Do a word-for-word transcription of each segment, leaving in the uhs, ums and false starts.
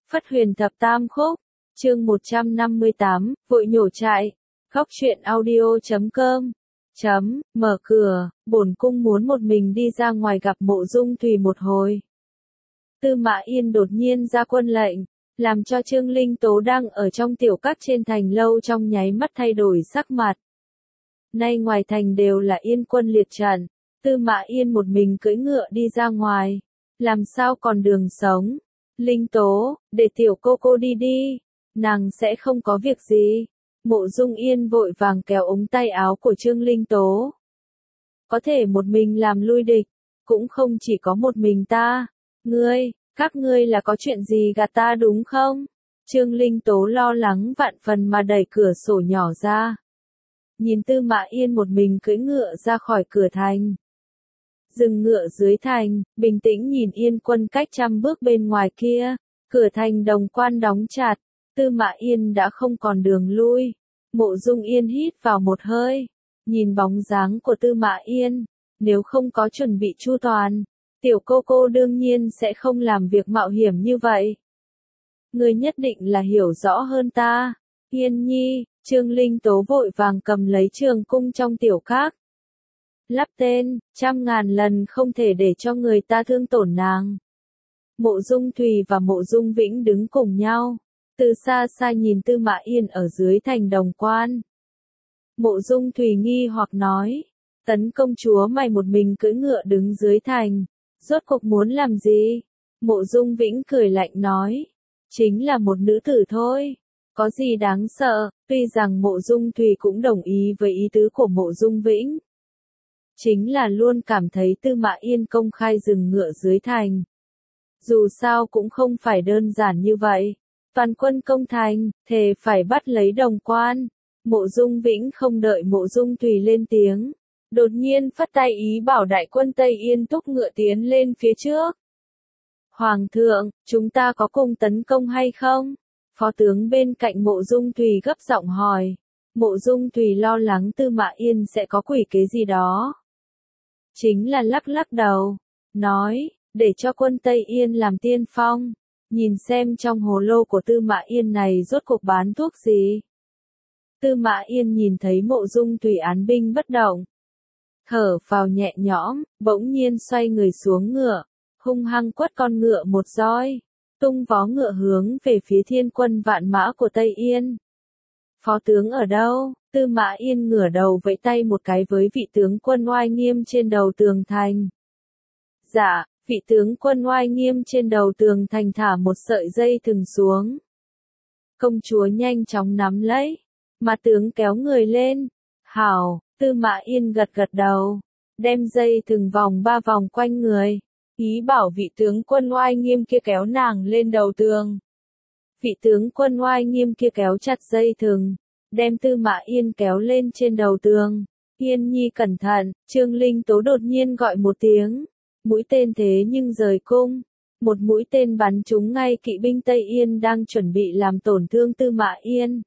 Phất Huyền Thập Tam Khúc, chương một trăm năm mươi tám, vội nhổ trại. Góc truyện audio chấm com. Chấm, mở cửa, bổn cung muốn một mình đi ra ngoài gặp Mộ Dung Thùy một hồi. Tư Mã Yên đột nhiên ra quân lệnh, làm cho Trương Linh Tố đang ở trong tiểu các trên thành lâu trong nháy mắt thay đổi sắc mặt. Nay ngoài thành đều là yên quân liệt trận, Tư Mã Yên một mình cưỡi ngựa đi ra ngoài, làm sao còn đường sống. Linh Tố, để tiểu cô cô đi đi, nàng sẽ không có việc gì. Mộ Dung Yên vội vàng kéo ống tay áo của Trương Linh Tố. Có thể một mình làm lui địch, cũng không chỉ có một mình ta. Ngươi, các ngươi là có chuyện gì gạt ta đúng không? Trương Linh Tố lo lắng vạn phần mà đẩy cửa sổ nhỏ ra. Nhìn Tư Mã Yên một mình cưỡi ngựa ra khỏi cửa thành. Dừng ngựa dưới thành, bình tĩnh nhìn Yên quân cách trăm bước bên ngoài kia, cửa thành Đồng Quan đóng chặt, Tư Mã Yên đã không còn đường lui. Mộ Dung Yên hít vào một hơi, nhìn bóng dáng của Tư Mã Yên, nếu không có chuẩn bị chu toàn, tiểu cô cô đương nhiên sẽ không làm việc mạo hiểm như vậy. Ngươi nhất định là hiểu rõ hơn ta, Yên nhi. Trương Linh Tố vội vàng cầm lấy trường cung trong tiểu các. Lắp tên, trăm ngàn lần không thể để cho người ta thương tổn nàng. Mộ Dung Thùy và Mộ Dung Vĩnh đứng cùng nhau, từ xa xa nhìn Tư Mã Yên ở dưới thành Đồng Quan. Mộ Dung Thùy nghi hoặc nói, Tấn công chúa mày một mình cưỡi ngựa đứng dưới thành, rốt cuộc muốn làm gì? Mộ Dung Vĩnh cười lạnh nói, chính là một nữ tử thôi, có gì đáng sợ. Tuy rằng Mộ Dung Thùy cũng đồng ý với ý tứ của Mộ Dung Vĩnh, chính là luôn cảm thấy Tư Mã Yên công khai dừng ngựa dưới thành. Dù sao cũng không phải đơn giản như vậy. Toàn quân công thành, thề phải bắt lấy Đồng Quan. Mộ Dung Vĩnh không đợi Mộ Dung Thùy lên tiếng, đột nhiên phất tay ý bảo đại quân Tây Yên thúc ngựa tiến lên phía trước. Hoàng thượng, chúng ta có cùng tấn công hay không? Phó tướng bên cạnh Mộ Dung Thùy gấp giọng hỏi. Mộ Dung Thùy lo lắng Tư Mã Yên sẽ có quỷ kế gì đó. Chính là lắc lắc đầu, nói, để cho quân Tây Yên làm tiên phong, nhìn xem trong hồ lô của Tư Mã Yên này rốt cuộc bán thuốc gì. Tư Mã Yên nhìn thấy Mộ Dung Thùy án binh bất động, thở phào nhẹ nhõm, bỗng nhiên xoay người xuống ngựa, hung hăng quất con ngựa một roi, tung vó ngựa hướng về phía thiên quân vạn mã của Tây Yên. Phó tướng ở đâu? Tư Mã Yên ngửa đầu vẫy tay một cái với vị tướng quân oai nghiêm trên đầu tường thành. Dạ, vị tướng quân oai nghiêm trên đầu tường thành thả một sợi dây thừng xuống. Công chúa nhanh chóng nắm lấy, mà tướng kéo người lên. Hảo, Tư Mã Yên gật gật đầu, đem dây thừng vòng ba vòng quanh người, ý bảo vị tướng quân oai nghiêm kia kéo nàng lên đầu tường. Vị tướng quân oai nghiêm kia kéo chặt dây thừng, đem Tư Mã Yên kéo lên trên đầu tường. Yên nhi cẩn thận, Trương Linh Tố đột nhiên gọi một tiếng. Mũi tên thế nhưng rời cung. Một mũi tên bắn trúng ngay kỵ binh Tây Yên đang chuẩn bị làm tổn thương Tư Mã Yên.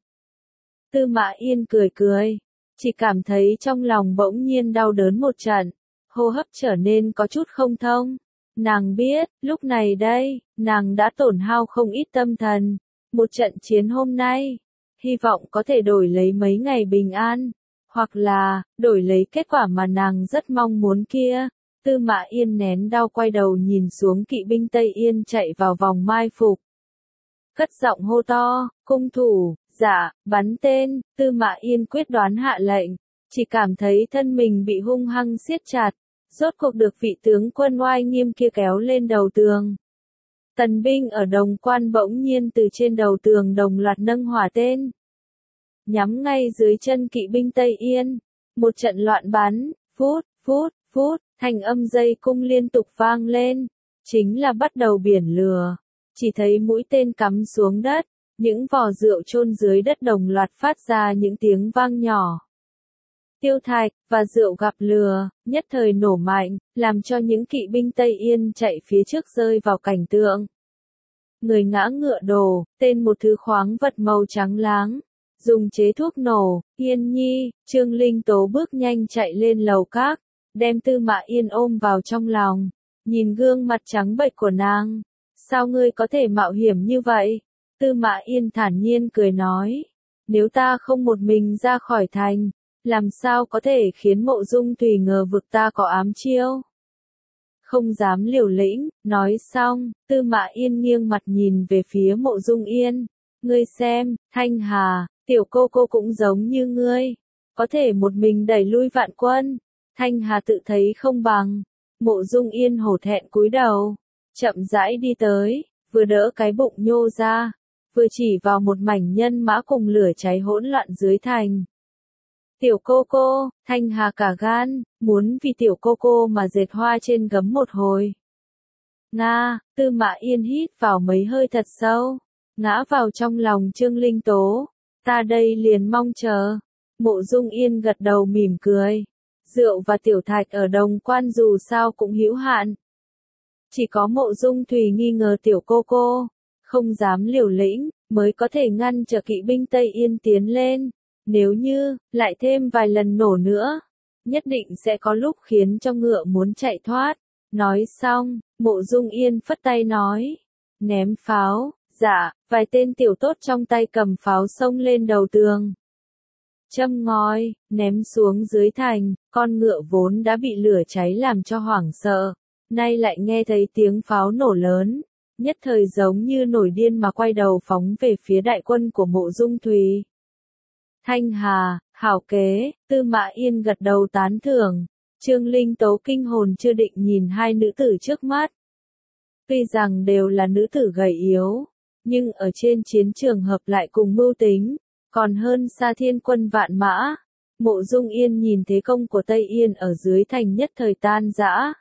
Tư Mã Yên cười cười, chỉ cảm thấy trong lòng bỗng nhiên đau đớn một trận, hô hấp trở nên có chút không thông. Nàng biết, lúc này đây, nàng đã tổn hao không ít tâm thần. Một trận chiến hôm nay, hy vọng có thể đổi lấy mấy ngày bình an, hoặc là, đổi lấy kết quả mà nàng rất mong muốn kia. Tư Mã Yên nén đau quay đầu nhìn xuống kỵ binh Tây Yên chạy vào vòng mai phục. Cất giọng hô to, cung thủ, dạ, bắn tên. Tư Mã Yên quyết đoán hạ lệnh, chỉ cảm thấy thân mình bị hung hăng siết chặt, rốt cuộc được vị tướng quân oai nghiêm kia kéo lên đầu tường. Tần binh ở Đồng Quan bỗng nhiên từ trên đầu tường đồng loạt nâng hỏa tên, nhắm ngay dưới chân kỵ binh Tây Yên. Một trận loạn bắn, phút, phút, phút, thanh âm dây cung liên tục vang lên, chính là bắt đầu biển lửa. Chỉ thấy mũi tên cắm xuống đất, những vò rượu chôn dưới đất đồng loạt phát ra những tiếng vang nhỏ. Tiêu thạch và rượu gặp lửa, nhất thời nổ mạnh, làm cho những kỵ binh Tây Yên chạy phía trước rơi vào cảnh tượng. Người ngã ngựa đổ, tên một thứ khoáng vật màu trắng láng, dùng chế thuốc nổ. Yên nhi, Trương Linh Tố bước nhanh chạy lên lầu các, đem Tư Mã Yên ôm vào trong lòng, nhìn gương mặt trắng bệch của nàng, Sao ngươi có thể mạo hiểm như vậy? Tư Mã Yên thản nhiên cười nói. Nếu ta không một mình ra khỏi thành, làm sao có thể khiến Mộ Dung Thùy ngờ vực ta có ám chiêu? Không dám liều lĩnh, nói xong, Tư Mã Yên nghiêng mặt nhìn về phía Mộ Dung Yên. Ngươi xem, Thanh Hà, tiểu cô cô cũng giống như ngươi, có thể một mình đẩy lui vạn quân. Thanh Hà tự thấy không bằng. Mộ Dung Yên hổ thẹn cúi đầu, chậm rãi đi tới, vừa đỡ cái bụng nhô ra, vừa chỉ vào một mảnh nhân mã cùng lửa cháy hỗn loạn dưới thành. Tiểu cô cô, Thanh Hà cả gan, muốn vì tiểu cô cô mà dệt hoa trên gấm một hồi. Nga, Tư Mã Yên hít vào mấy hơi thật sâu, ngã vào trong lòng Trương Linh Tố. Ta đây liền mong chờ. Mộ Dung Yên gật đầu mỉm cười. Rượu và tiểu thạch ở Đồng Quan dù sao cũng hữu hạn. Chỉ có Mộ Dung Thùy nghi ngờ tiểu cô cô, không dám liều lĩnh, mới có thể ngăn trở kỵ binh Tây Yên tiến lên. Nếu như, lại thêm vài lần nổ nữa, nhất định sẽ có lúc khiến cho ngựa muốn chạy thoát. Nói xong, Mộ Dung Yên phất tay nói. Ném pháo, dạ, vài tên tiểu tốt trong tay cầm pháo xông lên đầu tường. Châm ngòi, ném xuống dưới thành, con ngựa vốn đã bị lửa cháy làm cho hoảng sợ. Nay lại nghe thấy tiếng pháo nổ lớn, nhất thời giống như nổi điên mà quay đầu phóng về phía đại quân của Mộ Dung Thùy. Thanh Hà, hảo kế, Tư Mã Yên gật đầu tán thưởng. Trương Linh Tố kinh hồn chưa định nhìn hai nữ tử trước mắt. Tuy rằng đều là nữ tử gầy yếu, nhưng ở trên chiến trường hợp lại cùng mưu tính, còn hơn xa thiên quân vạn mã. Mộ Dung Yên nhìn thế công của Tây Yên ở dưới thành nhất thời tan rã.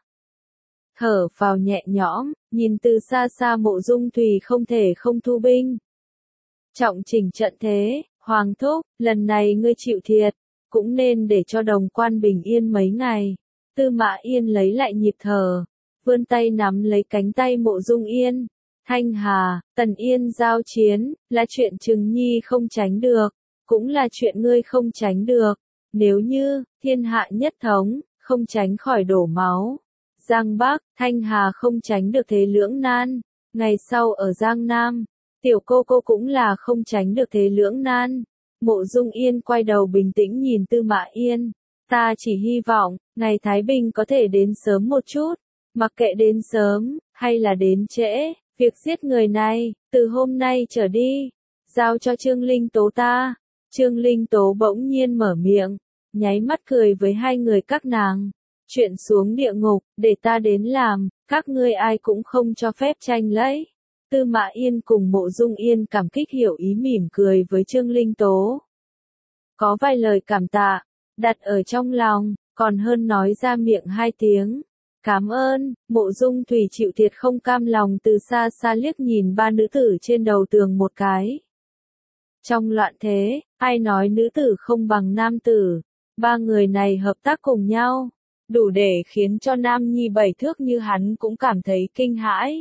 Thở phào nhẹ nhõm, nhìn từ xa xa Mộ Dung Thùy không thể không thu binh. Trọng chỉnh trận thế, Hoàng thúc, lần này ngươi chịu thiệt, cũng nên để cho Đồng Quan bình yên mấy ngày. Tư Mã Yên lấy lại nhịp thở, vươn tay nắm lấy cánh tay Mộ Dung Yên. Thanh Hà, Tần Yên giao chiến, là chuyện Trừng Nhi không tránh được, cũng là chuyện ngươi không tránh được. Nếu như, thiên hạ nhất thống, không tránh khỏi đổ máu. Giang Bắc, Thanh Hà không tránh được thế lưỡng nan. Ngày sau ở Giang Nam, tiểu cô cô cũng là không tránh được thế lưỡng nan. Mộ Dung Yên quay đầu bình tĩnh nhìn Tư Mã Yên. Ta chỉ hy vọng, ngày Thái Bình có thể đến sớm một chút. Mặc kệ đến sớm, hay là đến trễ, việc giết người này, từ hôm nay trở đi, giao cho Trương Linh Tố ta. Trương Linh Tố bỗng nhiên mở miệng, nháy mắt cười với hai người các nàng. Chuyện xuống địa ngục, để ta đến làm, các ngươi ai cũng không cho phép tranh lấy. Tư Mã Yên cùng Mộ Dung Yên cảm kích hiểu ý mỉm cười với Trương Linh Tố. Có vài lời cảm tạ, đặt ở trong lòng, còn hơn nói ra miệng hai tiếng. Cảm ơn. Mộ Dung Thùy chịu thiệt không cam lòng từ xa xa liếc nhìn ba nữ tử trên đầu tường một cái. Trong loạn thế, ai nói nữ tử không bằng nam tử, ba người này hợp tác cùng nhau, đủ để khiến cho nam nhi bảy thước như hắn cũng cảm thấy kinh hãi.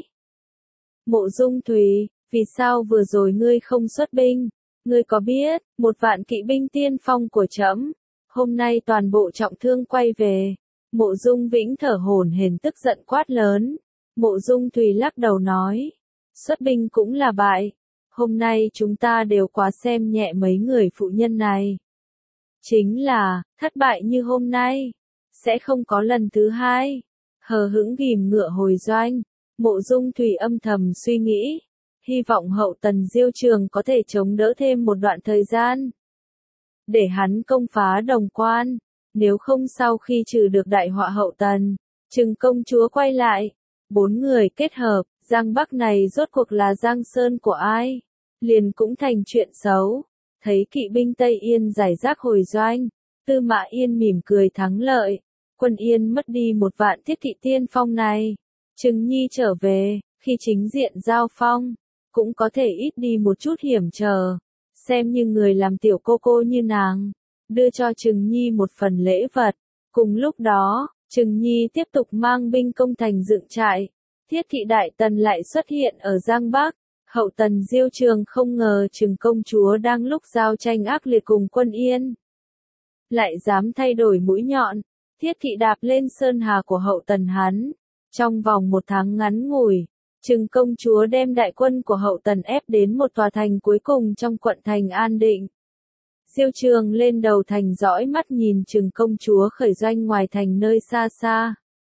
Mộ Dung Thùy, vì sao vừa rồi ngươi không xuất binh? Ngươi có biết, một vạn kỵ binh tiên phong của trẫm, hôm nay toàn bộ trọng thương quay về. Mộ Dung Vĩnh thở hổn hển tức giận quát lớn. Mộ Dung Thùy lắc đầu nói, xuất binh cũng là bại. Hôm nay chúng ta đều quá xem nhẹ mấy người phụ nhân này. Chính là, thất bại như hôm nay, sẽ không có lần thứ hai. Hờ hững ghim ngựa hồi doanh. Mộ Dung Thùy âm thầm suy nghĩ, hy vọng Hậu Tần Diêu Trường có thể chống đỡ thêm một đoạn thời gian, để hắn công phá Đồng Quan. Nếu không sau khi trừ được đại họa Hậu Tần, Trừng công chúa quay lại, bốn người kết hợp, Giang Bắc này rốt cuộc là Giang Sơn của ai, liền cũng thành chuyện xấu. Thấy kỵ binh Tây Yên giải rác hồi doanh, Tư Mã Yên mỉm cười thắng lợi. Quân Yên mất đi một vạn thiết kỵ tiên phong này. Trừng Nhi trở về, khi chính diện giao phong, cũng có thể ít đi một chút hiểm trở. Xem như người làm tiểu cô cô như nàng, đưa cho Trừng Nhi một phần lễ vật. Cùng lúc đó, Trừng Nhi tiếp tục mang binh công thành dựng trại. Thiết thị đại tần lại xuất hiện ở Giang Bắc. Hậu Tần Diêu Trường không ngờ Trừng công chúa đang lúc giao tranh ác liệt cùng quân Yên, lại dám thay đổi mũi nhọn. Thiết thị đạp lên sơn hà của Hậu Tần hắn. Trong vòng một tháng ngắn ngủi, Trừng công chúa đem đại quân của Hậu Tần ép đến một tòa thành cuối cùng trong quận thành An Định. Diêu Trường lên đầu thành dõi mắt nhìn Trừng công chúa khởi doanh ngoài thành nơi xa xa.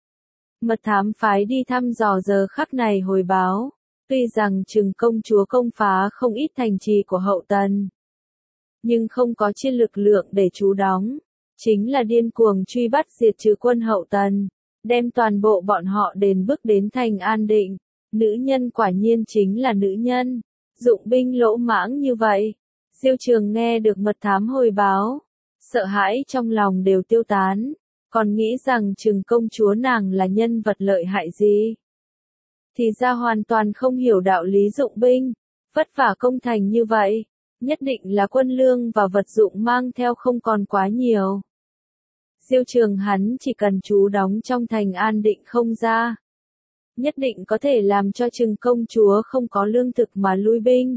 Mật thám phái đi thăm dò giờ khắc này hồi báo, tuy rằng Trừng công chúa công phá không ít thành trì của Hậu Tần, nhưng không có chiến lực lượng để trú đóng, chính là điên cuồng truy bắt diệt trừ quân Hậu Tần, đem toàn bộ bọn họ đền bước đến thành An Định. Nữ nhân quả nhiên chính là nữ nhân, dụng binh lỗ mãng như vậy. Diêu Trường nghe được mật thám hồi báo, sợ hãi trong lòng đều tiêu tán, còn nghĩ rằng Trừng công chúa nàng là nhân vật lợi hại gì. Thì ra hoàn toàn không hiểu đạo lý dụng binh, vất vả công thành như vậy, nhất định là quân lương và vật dụng mang theo không còn quá nhiều. Diêu Trường hắn chỉ cần trú đóng trong thành An Định không ra, nhất định có thể làm cho Trừng công chúa không có lương thực mà lui binh.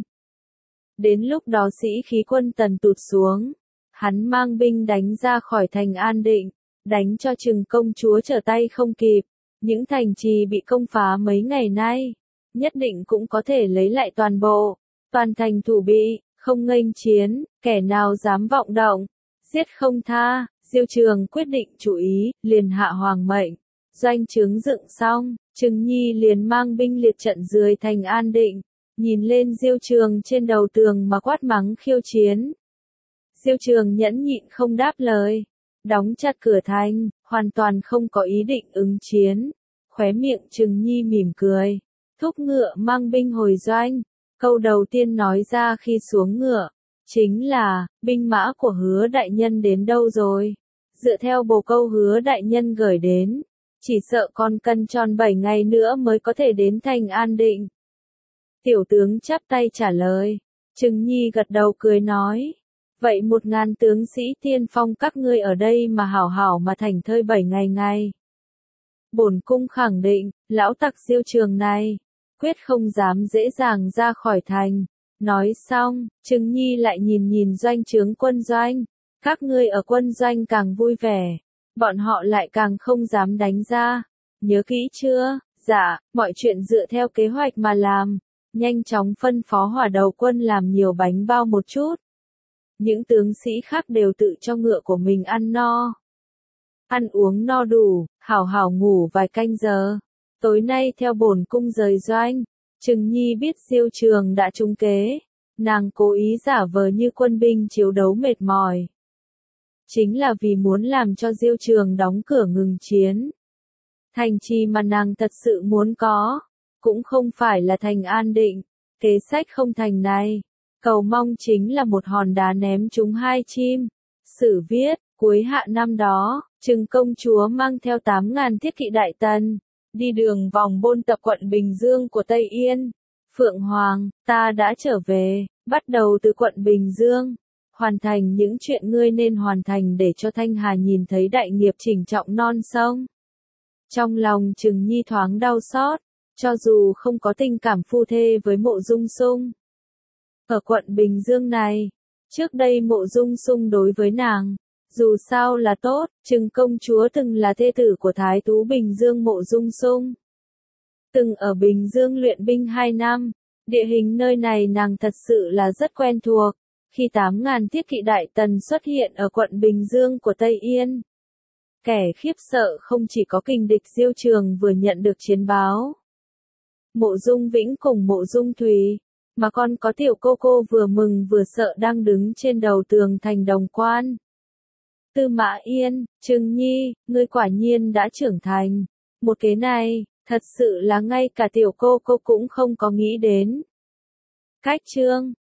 Đến lúc đó sĩ khí quân Tần tụt xuống, hắn mang binh đánh ra khỏi thành An Định, đánh cho Trừng công chúa trở tay không kịp. Những thành trì bị công phá mấy ngày nay, nhất định cũng có thể lấy lại toàn bộ. Toàn thành thủ bị, không nghênh chiến, kẻ nào dám vọng động, giết không tha. Diêu Trường quyết định chú ý, liền hạ hoàng mệnh, doanh trướng dựng xong, Trừng Nhi liền mang binh liệt trận dưới thành An Định, nhìn lên Diêu Trường trên đầu tường mà quát mắng khiêu chiến. Diêu Trường nhẫn nhịn không đáp lời, đóng chặt cửa thành, hoàn toàn không có ý định ứng chiến. Khóe miệng Trừng Nhi mỉm cười, thúc ngựa mang binh hồi doanh. Câu đầu tiên nói ra khi xuống ngựa, chính là, binh mã của Hứa đại nhân đến đâu rồi? Dựa theo bồ câu Hứa đại nhân gửi đến, chỉ sợ còn cần tròn bảy ngày nữa mới có thể đến thành An Định. Tiểu tướng chắp tay trả lời, Trừng Nhi gật đầu cười nói, vậy một ngàn tướng sĩ tiên phong các ngươi ở đây mà hảo hảo mà thành thơi bảy ngày ngày. Bổn cung khẳng định, lão tặc Diêu Trường này, quyết không dám dễ dàng ra khỏi thành. Nói xong, Trừng Nhi lại nhìn nhìn doanh trướng quân doanh, các ngươi ở quân doanh càng vui vẻ, bọn họ lại càng không dám đánh ra. Nhớ kỹ chưa? Dạ, mọi chuyện dựa theo kế hoạch mà làm. Nhanh chóng phân phó hỏa đầu quân làm nhiều bánh bao một chút. Những tướng sĩ khác đều tự cho ngựa của mình ăn no. Ăn uống no đủ, hảo hảo ngủ vài canh giờ. Tối nay theo bổn cung rời doanh. Trừng Nhi biết Diêu Trường đã trúng kế. Nàng cố ý giả vờ như quân binh chiến đấu mệt mỏi. Chính là vì muốn làm cho Diêu Trường đóng cửa ngừng chiến. Thành trì mà nàng thật sự muốn có, cũng không phải là thành An Định. Kế sách không thành này, cầu mong chính là một hòn đá ném trúng hai chim. Sử viết, cuối hạ năm đó, Trừng công chúa mang theo tám ngàn thiết kỵ đại tần, đi đường vòng bôn tập quận Bình Dương của Tây Yên. Phượng Hoàng, ta đã trở về, bắt đầu từ quận Bình Dương. Hoàn thành những chuyện ngươi nên hoàn thành để cho Thanh Hà nhìn thấy đại nghiệp chỉnh trọng non sông. Trong lòng Trừng Nhi thoáng đau xót, cho dù không có tình cảm phu thê với Mộ Dung Sung. Ở quận Bình Dương này, trước đây Mộ Dung Sung đối với nàng, dù sao là tốt, Trừng công chúa từng là thê tử của Thái Tú Bình Dương Mộ Dung Sung. Từng ở Bình Dương luyện binh hai năm, địa hình nơi này nàng thật sự là rất quen thuộc. Khi tám ngàn thiết kỵ đại tần xuất hiện ở quận Bình Dương của Tây Yên, kẻ khiếp sợ không chỉ có kình địch Diêu Trường vừa nhận được chiến báo. Mộ Dung Vĩnh cùng Mộ Dung Thùy, mà còn có tiểu cô cô vừa mừng vừa sợ đang đứng trên đầu tường thành Đồng Quan. Tư Mã Yên, Trừng Nhi, ngươi quả nhiên đã trưởng thành. Một kế này, thật sự là ngay cả tiểu cô cô cũng không có nghĩ đến. Cách chương